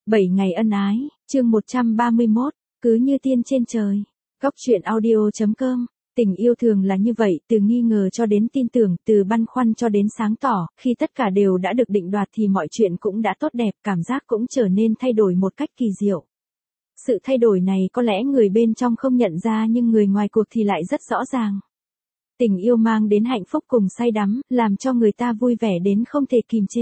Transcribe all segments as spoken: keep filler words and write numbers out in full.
bảy ngày ân ái, chương một trăm ba mươi mốt, cứ như tiên trên trời. Góc truyện audio chấm com. Tình yêu thường là như vậy, từ nghi ngờ cho đến tin tưởng, từ băn khoăn cho đến sáng tỏ, khi tất cả đều đã được định đoạt thì mọi chuyện cũng đã tốt đẹp, cảm giác cũng trở nên thay đổi một cách kỳ diệu. Sự thay đổi này có lẽ người bên trong không nhận ra nhưng người ngoài cuộc thì lại rất rõ ràng. Tình yêu mang đến hạnh phúc cùng say đắm, làm cho người ta vui vẻ đến không thể kìm chế.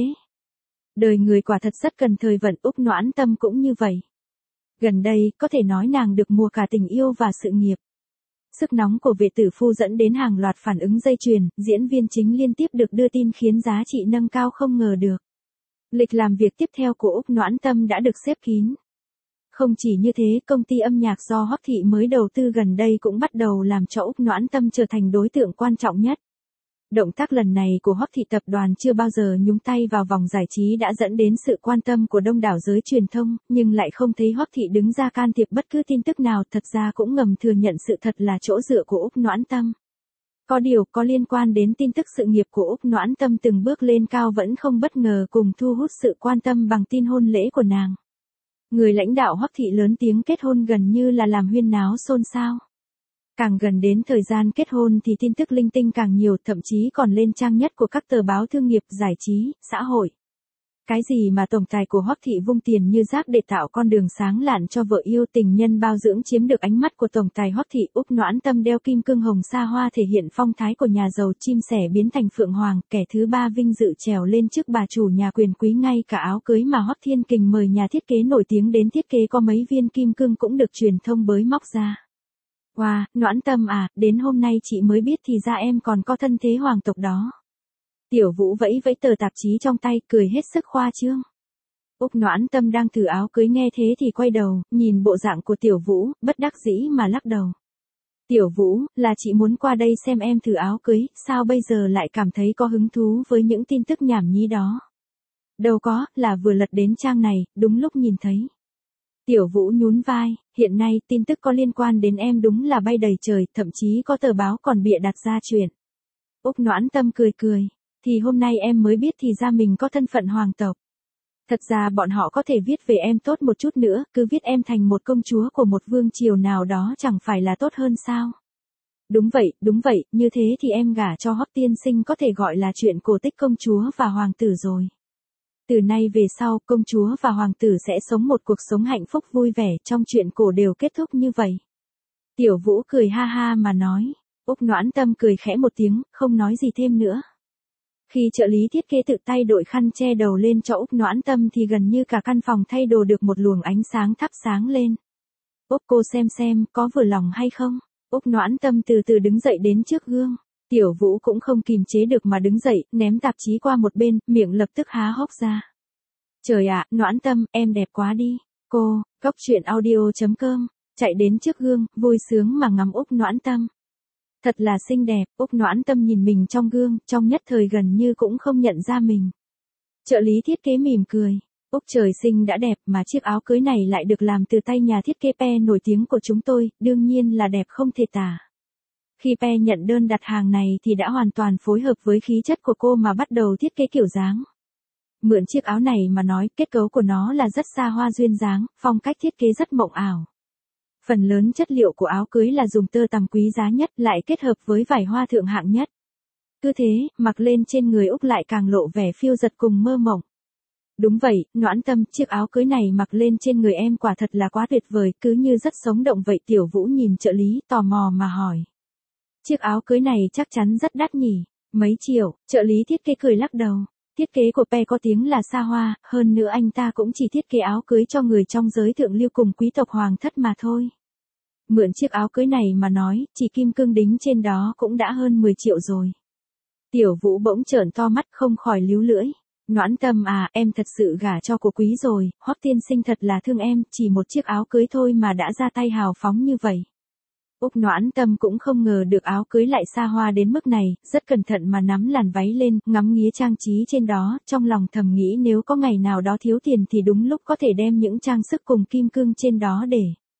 Đời người quả thật rất cần thời vận, Úc Noãn Tâm cũng như vậy. Gần đây, có thể nói nàng được mùa cả tình yêu và sự nghiệp. Sức nóng của vệ tử phu dẫn đến hàng loạt phản ứng dây chuyền, diễn viên chính liên tiếp được đưa tin khiến giá trị nâng cao không ngờ được. Lịch làm việc tiếp theo của Úc Noãn Tâm đã được xếp kín. Không chỉ như thế, công ty âm nhạc do Hoắc Thị mới đầu tư gần đây cũng bắt đầu làm cho Úc Noãn Tâm trở thành đối tượng quan trọng nhất. Động tác lần này của Hoắc Thị tập đoàn chưa bao giờ nhúng tay vào vòng giải trí đã dẫn đến sự quan tâm của đông đảo giới truyền thông, nhưng lại không thấy Hoắc Thị đứng ra can thiệp bất cứ tin tức nào, thật ra cũng ngầm thừa nhận sự thật là chỗ dựa của Úc Noãn Tâm. Có điều có liên quan đến tin tức sự nghiệp của Úc Noãn Tâm từng bước lên cao vẫn không bất ngờ cùng thu hút sự quan tâm bằng tin hôn lễ của nàng. Người lãnh đạo Hoắc Thị lớn tiếng kết hôn gần như là làm huyên náo xôn xao. Càng gần đến thời gian kết hôn thì tin tức linh tinh càng nhiều, thậm chí còn lên trang nhất của các tờ báo thương nghiệp, giải trí, xã hội. Cái gì mà tổng tài của Hoắc Thị vung tiền như rác để tạo con đường sáng lạn cho vợ yêu, tình nhân bao dưỡng chiếm được ánh mắt của tổng tài Hoắc Thị, Úc Noãn Tâm đeo kim cương hồng sa hoa thể hiện phong thái của nhà giàu, chim sẻ biến thành phượng hoàng, kẻ thứ ba vinh dự trèo lên trước bà chủ nhà quyền quý, ngay cả áo cưới mà Hoắc Thiên Kình mời nhà thiết kế nổi tiếng đến thiết kế có mấy viên kim cương cũng được truyền thông bới móc ra. Wow, Noãn Tâm à, đến hôm nay chị mới biết thì ra em còn có thân thế hoàng tộc đó. Tiểu Vũ vẫy vẫy tờ tạp chí trong tay, cười hết sức khoa trương. Úc Noãn Tâm đang thử áo cưới nghe thế thì quay đầu, nhìn bộ dạng của Tiểu Vũ, bất đắc dĩ mà lắc đầu. Tiểu Vũ, là chị muốn qua đây xem em thử áo cưới, sao bây giờ lại cảm thấy có hứng thú với những tin tức nhảm nhí đó? Đâu có, là vừa lật đến trang này, đúng lúc nhìn thấy. Tiểu Vũ nhún vai, hiện nay tin tức có liên quan đến em đúng là bay đầy trời, thậm chí có tờ báo còn bịa đặt ra chuyện. Úc Noãn Tâm cười cười, thì hôm nay em mới biết thì ra mình có thân phận hoàng tộc. Thật ra bọn họ có thể viết về em tốt một chút nữa, cứ viết em thành một công chúa của một vương triều nào đó chẳng phải là tốt hơn sao? Đúng vậy, đúng vậy, như thế thì em gả cho Hoắc tiên sinh có thể gọi là chuyện cổ tích công chúa và hoàng tử rồi. Từ nay về sau, công chúa và hoàng tử sẽ sống một cuộc sống hạnh phúc vui vẻ, trong chuyện cổ đều kết thúc như vậy. Tiểu Vũ cười ha ha mà nói. Úc Noãn Tâm cười khẽ một tiếng, không nói gì thêm nữa. Khi trợ lý thiết kế tự tay đội khăn che đầu lên cho Úc Noãn Tâm thì gần như cả căn phòng thay đồ được một luồng ánh sáng thắp sáng lên. Úc cô xem xem, có vừa lòng hay không? Úc Noãn Tâm từ từ đứng dậy đến trước gương. Tiểu Vũ cũng không kìm chế được mà đứng dậy, ném tạp chí qua một bên, miệng lập tức há hốc ra. Trời ạ, Noãn Tâm, em đẹp quá đi. Cô, góc truyện audio chấm com, chạy đến trước gương, vui sướng mà ngắm Úc Noãn Tâm. Thật là xinh đẹp, Úc Noãn Tâm nhìn mình trong gương, trong nhất thời gần như cũng không nhận ra mình. Trợ lý thiết kế mỉm cười. Úc trời sinh đã đẹp mà chiếc áo cưới này lại được làm từ tay nhà thiết kế Pe nổi tiếng của chúng tôi, đương nhiên là đẹp không thể tả. Khi Pe nhận đơn đặt hàng này thì đã hoàn toàn phối hợp với khí chất của cô mà bắt đầu thiết kế kiểu dáng. Mượn chiếc áo này mà nói, kết cấu của nó là rất xa hoa duyên dáng, phong cách thiết kế rất mộng ảo. Phần lớn chất liệu của áo cưới là dùng tơ tằm quý giá nhất, lại kết hợp với vải hoa thượng hạng nhất. Cứ thế, mặc lên trên người Úc lại càng lộ vẻ phiêu dật cùng mơ mộng. Đúng vậy, Noãn Tâm, chiếc áo cưới này mặc lên trên người em quả thật là quá tuyệt vời, cứ như rất sống động vậy. Tiểu Vũ nhìn trợ lý, tò mò mà hỏi. Chiếc áo cưới này chắc chắn rất đắt nhỉ, mấy triệu? Trợ lý thiết kế cười lắc đầu. Thiết kế của Pe có tiếng là xa hoa, hơn nữa anh ta cũng chỉ thiết kế áo cưới cho người trong giới thượng lưu cùng quý tộc hoàng thất mà thôi. Mượn chiếc áo cưới này mà nói, chỉ kim cương đính trên đó cũng đã hơn mười triệu rồi. Tiểu Vũ bỗng trợn to mắt không khỏi líu lưỡi. Noãn Tâm à, em thật sự gả cho của quý rồi, Hoắc tiên sinh thật là thương em, chỉ một chiếc áo cưới thôi mà đã ra tay hào phóng như vậy. Úc Noãn Tâm cũng không ngờ được áo cưới lại xa hoa đến mức này, rất cẩn thận mà nắm làn váy lên, ngắm nghía trang trí trên đó, trong lòng thầm nghĩ nếu có ngày nào đó thiếu tiền thì đúng lúc có thể đem những trang sức cùng kim cương trên đó để.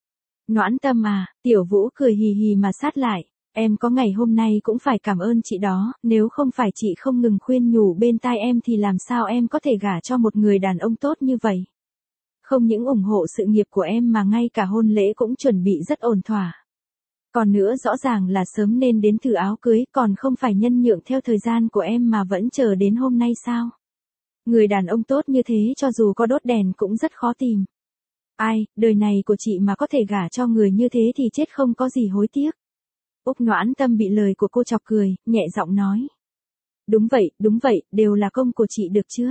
Noãn Tâm à, Tiểu Vũ cười hì hì mà sát lại, em có ngày hôm nay cũng phải cảm ơn chị đó, nếu không phải chị không ngừng khuyên nhủ bên tai em thì làm sao em có thể gả cho một người đàn ông tốt như vậy. Không những ủng hộ sự nghiệp của em mà ngay cả hôn lễ cũng chuẩn bị rất ổn thỏa. Còn nữa rõ ràng là sớm nên đến thử áo cưới, còn không phải nhân nhượng theo thời gian của em mà vẫn chờ đến hôm nay sao? Người đàn ông tốt như thế cho dù có đốt đèn cũng rất khó tìm. Ai, đời này của chị mà có thể gả cho người như thế thì chết không có gì hối tiếc. Úc Noãn Tâm bị lời của cô chọc cười, nhẹ giọng nói. Đúng vậy, đúng vậy, đều là công của chị được chưa?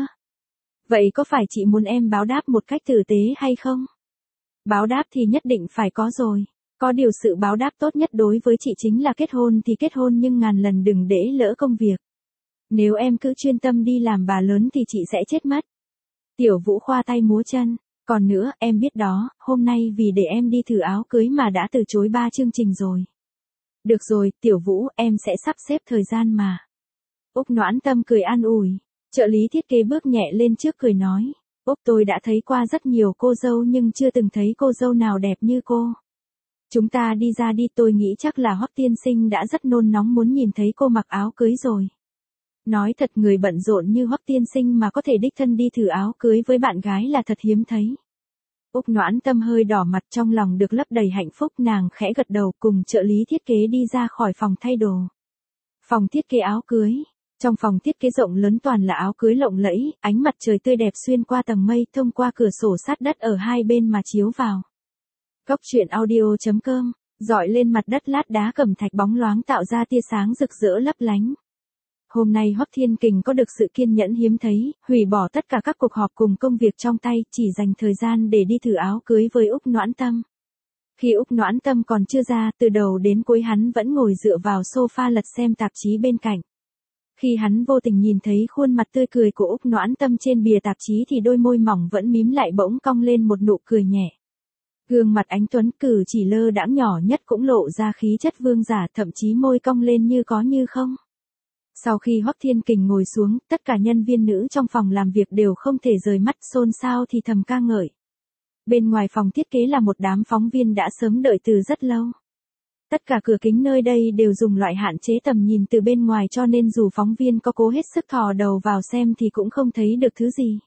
Vậy có phải chị muốn em báo đáp một cách tử tế hay không? Báo đáp thì nhất định phải có rồi. Có điều sự báo đáp tốt nhất đối với chị chính là kết hôn thì kết hôn nhưng ngàn lần đừng để lỡ công việc. Nếu em cứ chuyên tâm đi làm bà lớn thì chị sẽ chết mất. Tiểu Vũ khoa tay múa chân. Còn nữa, em biết đó, hôm nay vì để em đi thử áo cưới mà đã từ chối ba chương trình rồi. Được rồi, Tiểu Vũ, em sẽ sắp xếp thời gian mà. Úc Noãn Tâm cười an ủi. Trợ lý thiết kế bước nhẹ lên trước cười nói. Úc, tôi đã thấy qua rất nhiều cô dâu nhưng chưa từng thấy cô dâu nào đẹp như cô. Chúng ta đi ra đi, tôi nghĩ chắc là Hoắc tiên sinh đã rất nôn nóng muốn nhìn thấy cô mặc áo cưới rồi. Nói thật, người bận rộn như Hoắc tiên sinh mà có thể đích thân đi thử áo cưới với bạn gái là thật hiếm thấy. Úc Noãn Tâm hơi đỏ mặt, trong lòng được lấp đầy hạnh phúc, nàng khẽ gật đầu cùng trợ lý thiết kế đi ra khỏi phòng thay đồ. Phòng thiết kế áo cưới. Trong phòng thiết kế rộng lớn toàn là áo cưới lộng lẫy, ánh mặt trời tươi đẹp xuyên qua tầng mây thông qua cửa sổ sát đất ở hai bên mà chiếu vào. Góc truyện audio chấm com, dọi lên mặt đất lát đá cẩm thạch bóng loáng tạo ra tia sáng rực rỡ lấp lánh. Hôm nay Hoắc Thiên Kình có được sự kiên nhẫn hiếm thấy, hủy bỏ tất cả các cuộc họp cùng công việc trong tay, chỉ dành thời gian để đi thử áo cưới với Úc Noãn Tâm. Khi Úc Noãn Tâm còn chưa ra, từ đầu đến cuối hắn vẫn ngồi dựa vào sofa lật xem tạp chí bên cạnh. Khi hắn vô tình nhìn thấy khuôn mặt tươi cười của Úc Noãn Tâm trên bìa tạp chí thì đôi môi mỏng vẫn mím lại bỗng cong lên một nụ cười nhẹ. Gương mặt anh tuấn cử chỉ lơ đãng nhỏ nhất cũng lộ ra khí chất vương giả, thậm chí môi cong lên như có như không. Sau khi Hoắc Thiên Kình ngồi xuống, tất cả nhân viên nữ trong phòng làm việc đều không thể rời mắt, xôn xao thì thầm ca ngợi. Bên ngoài phòng thiết kế là một đám phóng viên đã sớm đợi từ rất lâu. Tất cả cửa kính nơi đây đều dùng loại hạn chế tầm nhìn từ bên ngoài cho nên dù phóng viên có cố hết sức thò đầu vào xem thì cũng không thấy được thứ gì.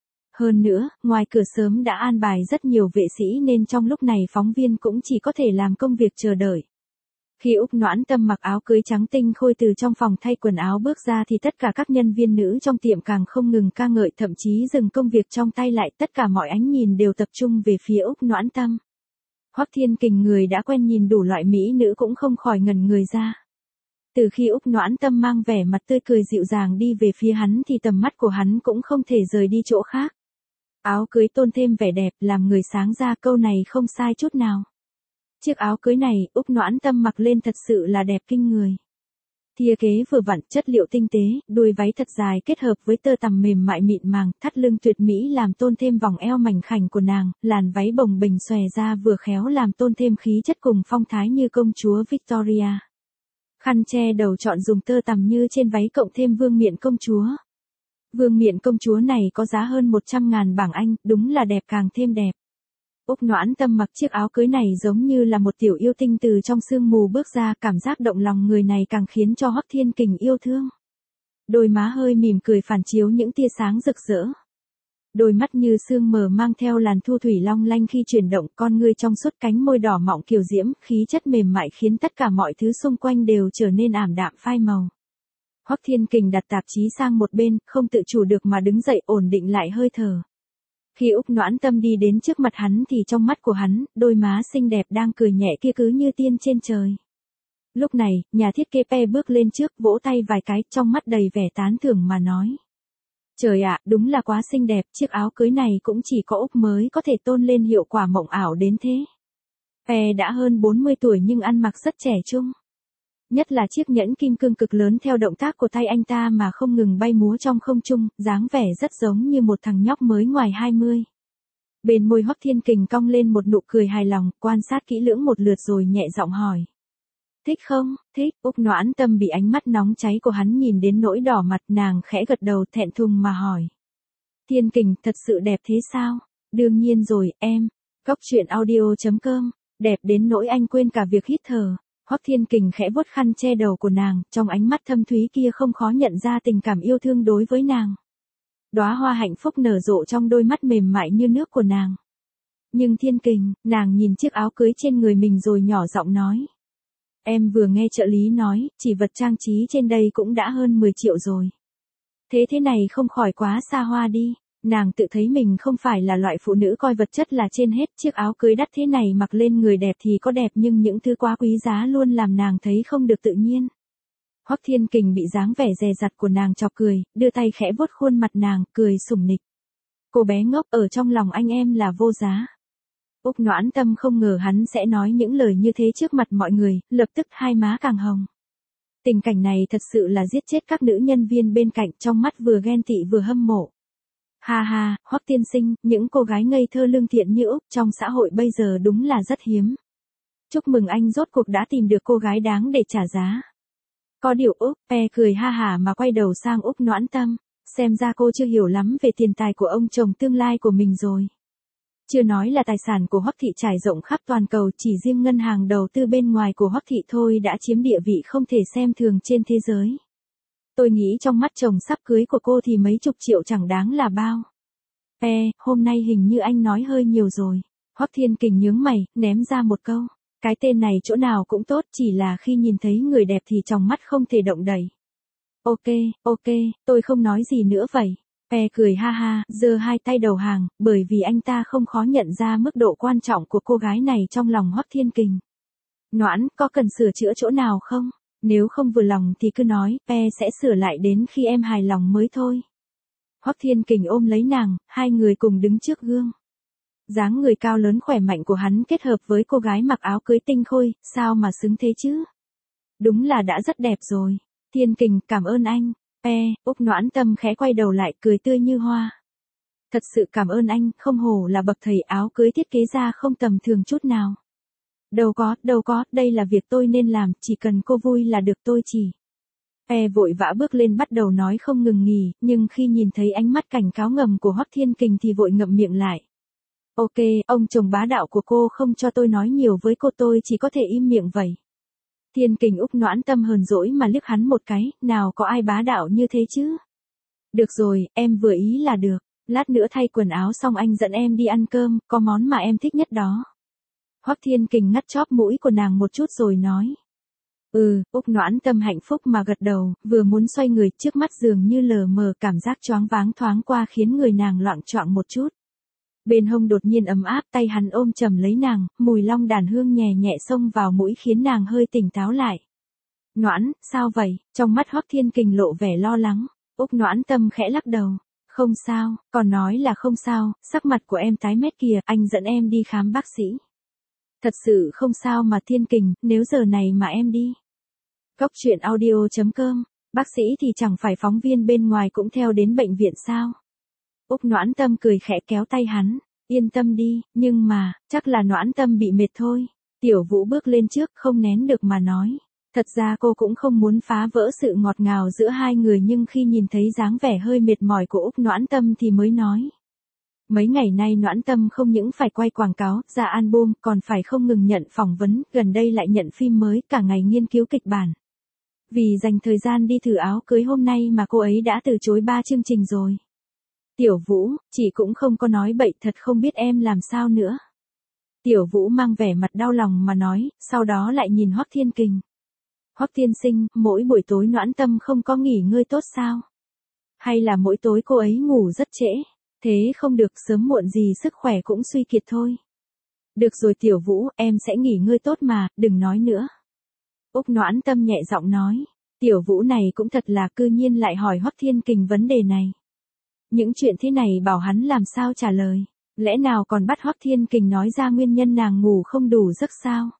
Hơn nữa, ngoài cửa sớm đã an bài rất nhiều vệ sĩ nên trong lúc này phóng viên cũng chỉ có thể làm công việc chờ đợi. Khi Úc Noãn Tâm mặc áo cưới trắng tinh khôi từ trong phòng thay quần áo bước ra thì tất cả các nhân viên nữ trong tiệm càng không ngừng ca ngợi, thậm chí dừng công việc trong tay lại, tất cả mọi ánh nhìn đều tập trung về phía Úc Noãn Tâm. Hoắc Thiên Kình người đã quen nhìn đủ loại mỹ nữ cũng không khỏi ngẩn người ra. Từ khi Úc Noãn Tâm mang vẻ mặt tươi cười dịu dàng đi về phía hắn thì tầm mắt của hắn cũng không thể rời đi chỗ khác. Áo cưới tôn thêm vẻ đẹp, làm người sáng ra, câu này không sai chút nào. Chiếc áo cưới này, Úc Noãn Tâm mặc lên thật sự là đẹp kinh người. Thìa kế vừa vặn, chất liệu tinh tế, đuôi váy thật dài kết hợp với tơ tằm mềm mại mịn màng, thắt lưng tuyệt mỹ làm tôn thêm vòng eo mảnh khảnh của nàng, làn váy bồng bềnh xòe ra vừa khéo làm tôn thêm khí chất cùng phong thái như công chúa Victoria. Khăn che đầu chọn dùng tơ tằm như trên váy cộng thêm vương miện công chúa. Vương miện công chúa này có giá hơn một trăm ngàn bảng Anh, đúng là đẹp càng thêm đẹp. Úc Noãn Tâm mặc chiếc áo cưới này giống như là một tiểu yêu tinh từ trong sương mù bước ra, cảm giác động lòng người này càng khiến cho Hoắc Thiên Kình yêu thương. Đôi má hơi mỉm cười phản chiếu những tia sáng rực rỡ. Đôi mắt như sương mờ mang theo làn thu thủy long lanh khi chuyển động, con ngươi trong suốt, cánh môi đỏ mọng kiều diễm, khí chất mềm mại khiến tất cả mọi thứ xung quanh đều trở nên ảm đạm phai màu. Hoắc Thiên Kình đặt tạp chí sang một bên, không tự chủ được mà đứng dậy ổn định lại hơi thở. Khi Úc Noãn Tâm đi đến trước mặt hắn thì trong mắt của hắn, đôi má xinh đẹp đang cười nhẹ kia cứ như tiên trên trời. Lúc này, nhà thiết kế Pe bước lên trước, vỗ tay vài cái, trong mắt đầy vẻ tán thưởng mà nói. Trời ạ, đúng là quá xinh đẹp, chiếc áo cưới này cũng chỉ có Úc mới có thể tôn lên hiệu quả mộng ảo đến thế. Pe đã hơn bốn mươi tuổi nhưng ăn mặc rất trẻ trung. Nhất là chiếc nhẫn kim cương cực lớn theo động tác của tay anh ta mà không ngừng bay múa trong không trung, dáng vẻ rất giống như một thằng nhóc mới ngoài hai mươi. Bên môi Hoắc Thiên Kình cong lên một nụ cười hài lòng, quan sát kỹ lưỡng một lượt rồi nhẹ giọng hỏi. Thích không? Thích. Úc Noãn Tâm bị ánh mắt nóng cháy của hắn nhìn đến nỗi đỏ mặt, nàng khẽ gật đầu thẹn thùng mà hỏi. Thiên Kình, thật sự đẹp thế sao? Đương nhiên rồi, em. Góc truyện audio chấm com, đẹp đến nỗi anh quên cả việc hít thở. Hoắc Thiên Kình khẽ vuốt khăn che đầu của nàng, trong ánh mắt thâm thúy kia không khó nhận ra tình cảm yêu thương đối với nàng. Đóa hoa hạnh phúc nở rộ trong đôi mắt mềm mại như nước của nàng. Nhưng Thiên Kình, nàng nhìn chiếc áo cưới trên người mình rồi nhỏ giọng nói. Em vừa nghe trợ lý nói, chỉ vật trang trí trên đây cũng đã hơn mười triệu rồi. Thế thế này không khỏi quá xa hoa đi. Nàng tự thấy mình không phải là loại phụ nữ coi vật chất là trên hết, chiếc áo cưới đắt thế này mặc lên người đẹp thì có đẹp nhưng những thứ quá quý giá luôn làm nàng thấy không được tự nhiên. Hoắc Thiên Kình bị dáng vẻ dè dặt của nàng chọc cười, đưa tay khẽ vuốt khuôn mặt nàng, cười sủng nịch. Cô bé ngốc, ở trong lòng anh em là vô giá. Úc Noãn Tâm không ngờ hắn sẽ nói những lời như thế trước mặt mọi người, lập tức hai má càng hồng. Tình cảnh này thật sự là giết chết các nữ nhân viên bên cạnh, trong mắt vừa ghen tị vừa hâm mộ. Ha ha, Hoắc tiên sinh, những cô gái ngây thơ lương thiện như Úc trong xã hội bây giờ đúng là rất hiếm. Chúc mừng anh rốt cuộc đã tìm được cô gái đáng để trả giá. Có điều Úc, Pe cười ha hả mà quay đầu sang Úc Noãn Tâm, xem ra cô chưa hiểu lắm về tiền tài của ông chồng tương lai của mình rồi. Chưa nói là tài sản của Hoắc thị trải rộng khắp toàn cầu, chỉ riêng ngân hàng đầu tư bên ngoài của Hoắc thị thôi đã chiếm địa vị không thể xem thường trên thế giới. Tôi nghĩ trong mắt chồng sắp cưới của cô thì mấy chục triệu chẳng đáng là bao. Pe, hôm nay hình như anh nói hơi nhiều rồi. Hoắc Thiên Kình nhướng mày, ném ra một câu. Cái tên này chỗ nào cũng tốt, chỉ là khi nhìn thấy người đẹp thì trong mắt không thể động đậy. Ok, ok, tôi không nói gì nữa vậy. Pe cười ha ha, giơ hai tay đầu hàng, bởi vì anh ta không khó nhận ra mức độ quan trọng của cô gái này trong lòng Hoắc Thiên Kình. Noãn, có cần sửa chữa chỗ nào không? Nếu không vừa lòng thì cứ nói, Pe sẽ sửa lại đến khi em hài lòng mới thôi. Hoắc Thiên Kình ôm lấy nàng, hai người cùng đứng trước gương. Dáng người cao lớn khỏe mạnh của hắn kết hợp với cô gái mặc áo cưới tinh khôi, sao mà xứng thế chứ? Đúng là đã rất đẹp rồi. Thiên Kình, cảm ơn anh. Pe, Úc Noãn Tâm khẽ quay đầu lại, cười tươi như hoa. Thật sự cảm ơn anh, không hổ là bậc thầy, áo cưới thiết kế ra không tầm thường chút nào. Đâu có, đâu có, đây là việc tôi nên làm, chỉ cần cô vui là được, tôi chỉ. Pe vội vã bước lên bắt đầu nói không ngừng nghỉ, nhưng khi nhìn thấy ánh mắt cảnh cáo ngầm của Hoắc Thiên Kình thì vội ngậm miệng lại. Ok, ông chồng bá đạo của cô không cho tôi nói nhiều với cô, tôi chỉ có thể im miệng vậy. Thiên Kình Úc Noãn Tâm hờn dỗi mà liếc hắn một cái, nào có ai bá đạo như thế chứ? Được rồi, em vừa ý là được, lát nữa thay quần áo xong anh dẫn em đi ăn cơm, có món mà em thích nhất đó. Hoắc Thiên Kình ngắt chóp mũi của nàng một chút rồi nói. Ừ, Úc Noãn Tâm hạnh phúc mà gật đầu, vừa muốn xoay người, trước mắt dường như lờ mờ, cảm giác choáng váng thoáng qua khiến người nàng loạng choạng một chút. Bên hông đột nhiên ấm áp, tay hắn ôm chầm lấy nàng, mùi long đàn hương nhẹ nhẹ xông vào mũi khiến nàng hơi tỉnh táo lại. Noãn, sao vậy? Trong mắt Hoắc Thiên Kình lộ vẻ lo lắng. Úc Noãn Tâm khẽ lắc đầu. Không sao, còn nói là không sao, sắc mặt của em tái mét kìa, anh dẫn em đi khám bác sĩ. Thật sự không sao mà Thiên Kình, nếu giờ này mà em đi. Góc truyện audio chấm com, bác sĩ thì chẳng phải phóng viên bên ngoài cũng theo đến bệnh viện sao? Úc Noãn Tâm cười khẽ kéo tay hắn, yên tâm đi, nhưng mà, chắc là Noãn Tâm bị mệt thôi. Tiểu Vũ bước lên trước không nén được mà nói. Thật ra cô cũng không muốn phá vỡ sự ngọt ngào giữa hai người nhưng khi nhìn thấy dáng vẻ hơi mệt mỏi của Úc Noãn Tâm thì mới nói. Mấy ngày nay Noãn Tâm không những phải quay quảng cáo, ra album, còn phải không ngừng nhận phỏng vấn, gần đây lại nhận phim mới, cả ngày nghiên cứu kịch bản. Vì dành thời gian đi thử áo cưới hôm nay mà cô ấy đã từ chối ba chương trình rồi. Tiểu Vũ, chị cũng không có nói bậy, thật không biết em làm sao nữa. Tiểu Vũ mang vẻ mặt đau lòng mà nói, sau đó lại nhìn Hoắc Thiên Kình. Hoắc tiên sinh, mỗi buổi tối Noãn Tâm không có nghỉ ngơi tốt sao? Hay là mỗi tối cô ấy ngủ rất trễ? Thế không được, sớm muộn gì sức khỏe cũng suy kiệt thôi. Được rồi Tiểu Vũ, em sẽ nghỉ ngơi tốt mà, đừng nói nữa. Úc Noãn Tâm nhẹ giọng nói. Tiểu Vũ này cũng thật là cư nhiên lại hỏi Hoắc Thiên Kình vấn đề này. Những chuyện thế này bảo hắn làm sao trả lời, lẽ nào còn bắt Hoắc Thiên Kình nói ra nguyên nhân nàng ngủ không đủ giấc sao?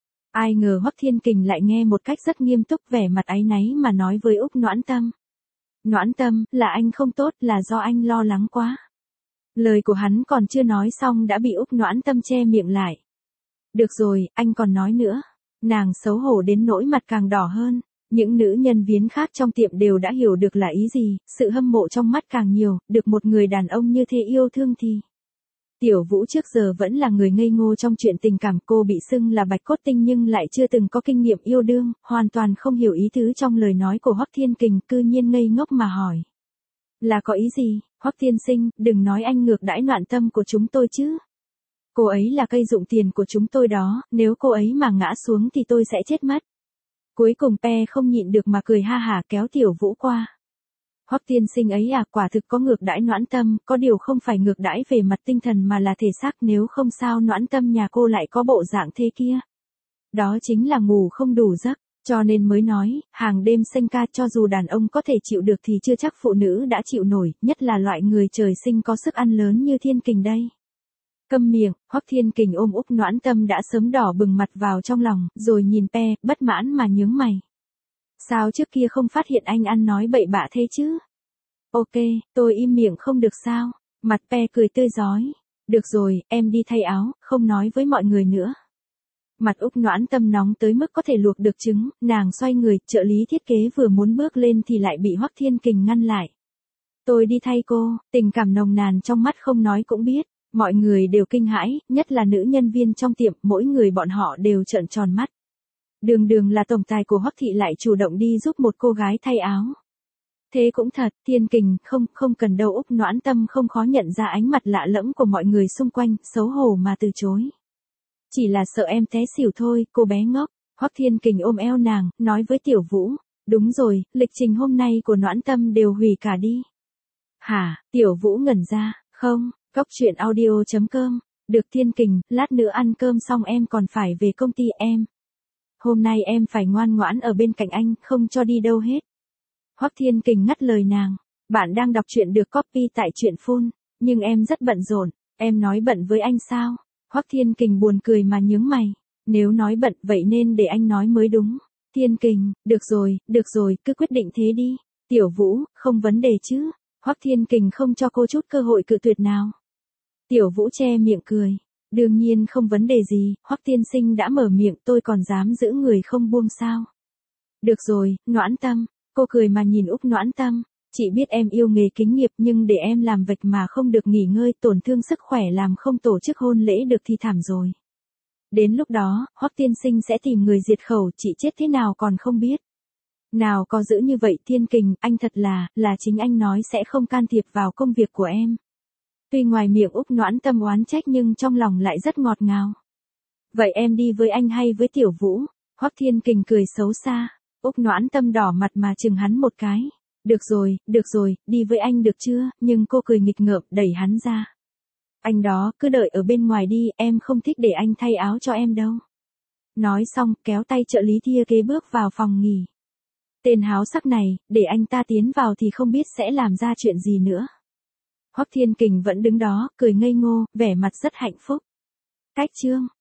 Ai ngờ Hoắc Thiên Kình lại nghe một cách rất nghiêm túc, vẻ mặt áy náy mà nói với Úc Noãn Tâm. Noãn Tâm, là anh không tốt, là do anh lo lắng quá. Lời của hắn còn chưa nói xong đã bị Úc Noãn Tâm che miệng lại. Được rồi, anh còn nói nữa. Nàng xấu hổ đến nỗi mặt càng đỏ hơn. Những nữ nhân viên khác trong tiệm đều đã hiểu được là ý gì, sự hâm mộ trong mắt càng nhiều, được một người đàn ông như thế yêu thương thì. Tiểu Vũ trước giờ vẫn là người ngây ngô trong chuyện tình cảm, cô bị xưng là bạch cốt tinh nhưng lại chưa từng có kinh nghiệm yêu đương, hoàn toàn không hiểu ý tứ trong lời nói của Hoắc Thiên Kình, cư nhiên ngây ngốc mà hỏi. Là có ý gì? Hoắc tiên sinh, đừng nói anh ngược đãi Noãn Tâm của chúng tôi chứ. Cô ấy là cây dụng tiền của chúng tôi đó, nếu cô ấy mà ngã xuống thì tôi sẽ chết mất. Cuối cùng Pe không nhịn được mà cười ha hả kéo Tiểu Vũ qua. Hoắc tiên sinh ấy à, quả thực có ngược đãi Noãn Tâm, có điều không phải ngược đãi về mặt tinh thần mà là thể xác, nếu không sao Noãn Tâm nhà cô lại có bộ dạng thế kia. Đó chính là ngủ không đủ giấc, cho nên mới nói, hàng đêm sinh ca, cho dù đàn ông có thể chịu được thì chưa chắc phụ nữ đã chịu nổi, nhất là loại người trời sinh có sức ăn lớn như Thiên Kình đây. Câm miệng, Hoắc Thiên Kình ôm Úc Noãn Tâm đã sớm đỏ bừng mặt vào trong lòng, rồi nhìn Pe, bất mãn mà nhướng mày. Sao trước kia không phát hiện anh ăn nói bậy bạ thế chứ? Ok, tôi im miệng không được sao? Mặt Pe cười tươi rói. Được rồi, em đi thay áo, không nói với mọi người nữa. Mặt Úc Noãn Tâm nóng tới mức có thể luộc được trứng, nàng xoay người, trợ lý thiết kế vừa muốn bước lên thì lại bị Hoắc Thiên Kình ngăn lại. Tôi đi thay cô, tình cảm nồng nàn trong mắt không nói cũng biết. Mọi người đều kinh hãi, nhất là nữ nhân viên trong tiệm, mỗi người bọn họ đều trợn tròn mắt. Đường đường là tổng tài của Hoắc thị lại chủ động đi giúp một cô gái thay áo. Thế cũng thật, Thiên Kình, không, không cần đâu. Úc Noãn Tâm không khó nhận ra ánh mặt lạ lẫm của mọi người xung quanh, xấu hổ mà từ chối. Chỉ là sợ em té xỉu thôi, cô bé ngốc. Hoắc Thiên Kình ôm eo nàng, nói với Tiểu Vũ, đúng rồi, lịch trình hôm nay của Noãn Tâm đều hủy cả đi. Hả, Tiểu Vũ ngẩn ra, không. Góc truyện audio chấm com, được Thiên Kình, lát nữa ăn cơm xong em còn phải về công ty em. Hôm nay em phải ngoan ngoãn ở bên cạnh anh, không cho đi đâu hết. Hoắc Thiên Kình ngắt lời nàng, bạn đang đọc truyện được copy tại truyện phun, nhưng em rất bận rộn, em nói bận với anh sao? Hoắc Thiên Kình buồn cười mà nhướng mày, nếu nói bận vậy nên để anh nói mới đúng. Thiên Kình, được rồi, được rồi, cứ quyết định thế đi. Tiểu Vũ, không vấn đề chứ? Hoắc Thiên Kình không cho cô chút cơ hội cự tuyệt nào. Tiểu Vũ che miệng cười. Đương nhiên không vấn đề gì, Hoắc tiên sinh đã mở miệng, tôi còn dám giữ người không buông sao. Được rồi, Noãn Tâm, cô cười mà nhìn Úc Noãn Tâm, chị biết em yêu nghề kính nghiệp nhưng để em làm vạch mà không được nghỉ ngơi, tổn thương sức khỏe làm không tổ chức hôn lễ được thì thảm rồi. Đến lúc đó, Hoắc tiên sinh sẽ tìm người diệt khẩu, chị chết thế nào còn không biết. Nào có giữ như vậy Thiên Kình, anh thật là, là chính anh nói sẽ không can thiệp vào công việc của em. Tuy ngoài miệng Úc Noãn Tâm oán trách nhưng trong lòng lại rất ngọt ngào. Vậy em đi với anh hay với Tiểu Vũ? Hoắc Thiên Kình cười xấu xa. Úc Noãn Tâm đỏ mặt mà chừng hắn một cái. Được rồi, được rồi, đi với anh được chưa? Nhưng cô cười nghịch ngợm đẩy hắn ra. Anh đó, cứ đợi ở bên ngoài đi, em không thích để anh thay áo cho em đâu. Nói xong, kéo tay trợ lý kia kế bước vào phòng nghỉ. Tên háo sắc này, để anh ta tiến vào thì không biết sẽ làm ra chuyện gì nữa. Hoắc Thiên Kình vẫn đứng đó, cười ngây ngô, vẻ mặt rất hạnh phúc. Cách chương